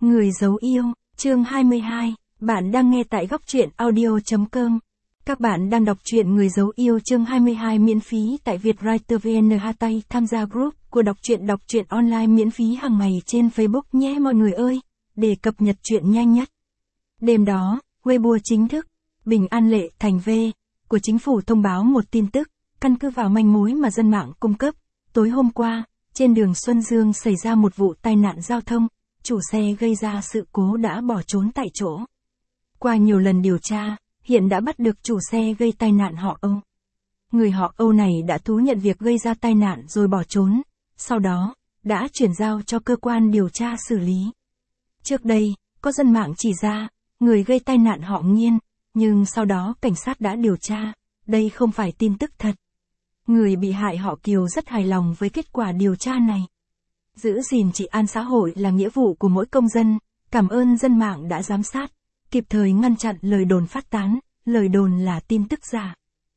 Người giấu yêu, chương 22, bạn đang nghe tại góc truyện audio.com. Các bạn đang đọc truyện Người giấu yêu chương 22 miễn phí tại Vietwriter VN Hatay, tham gia group của đọc truyện online miễn phí hàng ngày trên Facebook nhé mọi người ơi, để cập nhật truyện nhanh nhất. Đêm đó, Weibo chính thức, Bình An Lệ Thành V, của chính phủ thông báo một tin tức, căn cứ vào manh mối mà dân mạng cung cấp. Tối hôm qua, trên đường Xuân Dương xảy ra một vụ tai nạn giao thông, chủ xe gây ra sự cố đã bỏ trốn tại chỗ. Qua nhiều lần điều tra, hiện đã bắt được chủ xe gây tai nạn họ Âu. Người họ Âu này đã thú nhận việc gây ra tai nạn rồi bỏ trốn, sau đó, đã chuyển giao cho cơ quan điều tra xử lý. Trước đây, có dân mạng chỉ ra, người gây tai nạn họ Nghiên, nhưng sau đó cảnh sát đã điều tra, đây không phải tin tức thật. Người bị hại họ Kiều rất hài lòng với kết quả điều tra này. Giữ gìn trị an xã hội là nghĩa vụ của mỗi công dân, cảm ơn dân mạng đã giám sát, kịp thời ngăn chặn lời đồn phát tán, lời đồn là tin tức giả.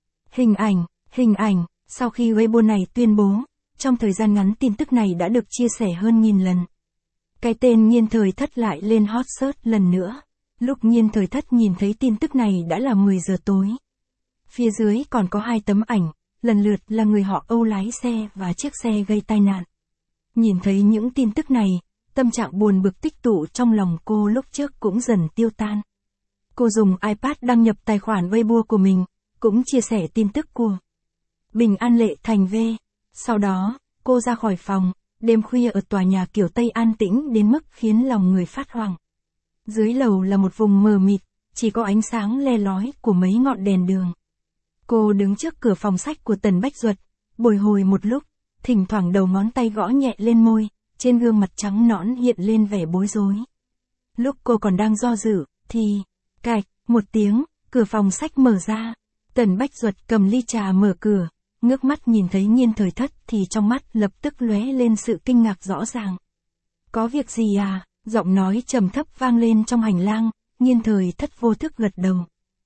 Hình ảnh, sau khi Weibo này tuyên bố, trong thời gian ngắn tin tức này đã được chia sẻ hơn 1000 lần. Cái tên Nghiên Thời Thất lại lên hot search lần nữa. Lúc Nghiên Thời Thất nhìn thấy tin tức này đã là 10 giờ tối. Phía dưới còn có 2 tấm ảnh, lần lượt là người họ Âu lái xe và chiếc xe gây tai nạn. Nhìn thấy những tin tức này, tâm trạng buồn bực tích tụ trong lòng cô lúc trước cũng dần tiêu tan. Cô dùng iPad đăng nhập tài khoản Weibo của mình, cũng chia sẻ tin tức của Bình An Lệ Thành V. Sau đó, cô ra khỏi phòng, đêm khuya ở tòa nhà kiểu Tây an tĩnh đến mức khiến lòng người phát hoảng. Dưới lầu là một vùng mờ mịt, chỉ có ánh sáng le lói của mấy ngọn đèn đường. Cô đứng trước cửa phòng sách của Tần Bách Duật, bồi hồi một lúc, thỉnh thoảng đầu ngón tay gõ nhẹ lên môi, trên gương mặt trắng nõn hiện lên vẻ bối rối. Lúc cô còn đang do dự, thì, cạch, một tiếng, cửa phòng sách mở ra. Tần Bách Duật cầm ly trà mở cửa, ngước mắt nhìn thấy Nghiên Thời Thất thì trong mắt lập tức lóe lên sự kinh ngạc rõ ràng. Có việc gì à? Giọng nói trầm thấp vang lên trong hành lang, Nghiên Thời Thất vô thức gật đầu.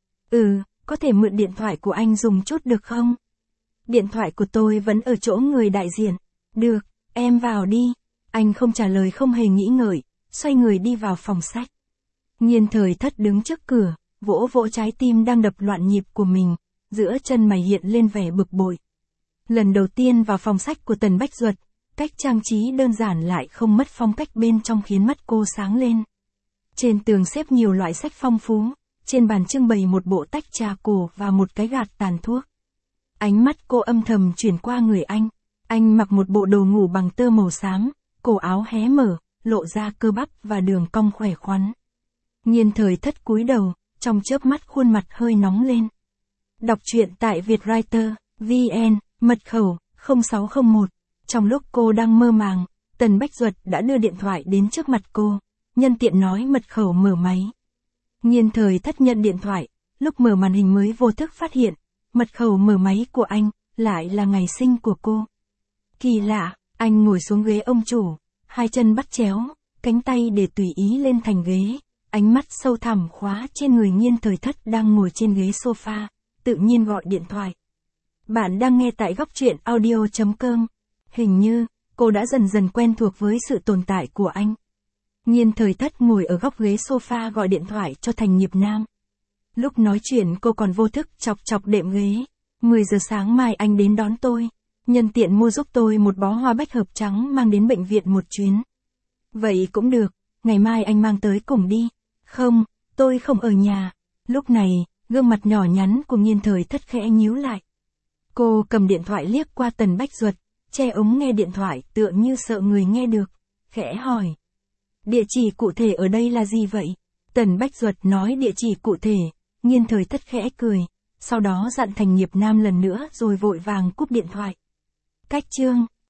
Có thể mượn điện thoại của anh dùng chút được không? Điện thoại của tôi vẫn ở chỗ người đại diện. Được, em vào đi. Anh không trả lời không hề nghĩ ngợi, xoay người đi vào phòng sách. Nghiên Thời Thất đứng trước cửa, vỗ vỗ trái tim đang đập loạn nhịp của mình, giữa chân mày hiện lên vẻ bực bội. Lần đầu tiên vào phòng sách của Tần Bách Duật, cách trang trí đơn giản lại không mất phong cách bên trong khiến mắt cô sáng lên. Trên tường xếp nhiều loại sách phong phú, trên bàn trưng bày một bộ tách trà cổ và một cái gạt tàn thuốc. Ánh mắt cô âm thầm chuyển qua người anh. Anh mặc một bộ đồ ngủ bằng tơ màu xám, cổ áo hé mở, lộ ra cơ bắp và đường cong khỏe khoắn. Nghiên Thời Thất cúi đầu, trong chớp mắt khuôn mặt hơi nóng lên. Đọc truyện tại Vietwriter VN, mật khẩu 0601. Trong lúc cô đang mơ màng, Tần Bách Duật đã đưa điện thoại đến trước mặt cô, nhân tiện nói mật khẩu mở máy. Nghiên Thời Thất nhận điện thoại, lúc mở màn hình mới vô thức phát hiện, mật khẩu mở máy của anh, lại là ngày sinh của cô. Kỳ lạ, anh ngồi xuống ghế ông chủ, 2 chân bắt chéo, cánh tay để tùy ý lên thành ghế, ánh mắt sâu thẳm khóa trên người Nghiên Thời Thất đang ngồi trên ghế sofa, tự nhiên gọi điện thoại. Bạn đang nghe tại góc truyện audio.com. Hình như, cô đã dần dần quen thuộc với sự tồn tại của anh. Nghiên Thời Thất ngồi ở góc ghế sofa gọi điện thoại cho Thành Nghiệp Nam. Lúc nói chuyện cô còn vô thức chọc đệm ghế. 10 giờ sáng mai anh đến đón tôi. Nhân tiện mua giúp tôi một bó hoa bách hợp trắng mang đến bệnh viện một chuyến. Vậy cũng được, ngày mai anh mang tới cùng đi. Không, tôi không ở nhà. Lúc này, gương mặt nhỏ nhắn của Nghiên Thời Thất khẽ nhíu lại. Cô cầm điện thoại liếc qua Tần Bách Duật, che ống nghe điện thoại tựa như sợ người nghe được. Khẽ hỏi. Địa chỉ cụ thể ở đây là gì vậy? Tần Bách Duật nói địa chỉ cụ thể, Nghiên Thời Thất khẽ cười, sau đó dặn Thành Nghiệp Nam lần nữa rồi vội vàng cúp điện thoại. Cách chương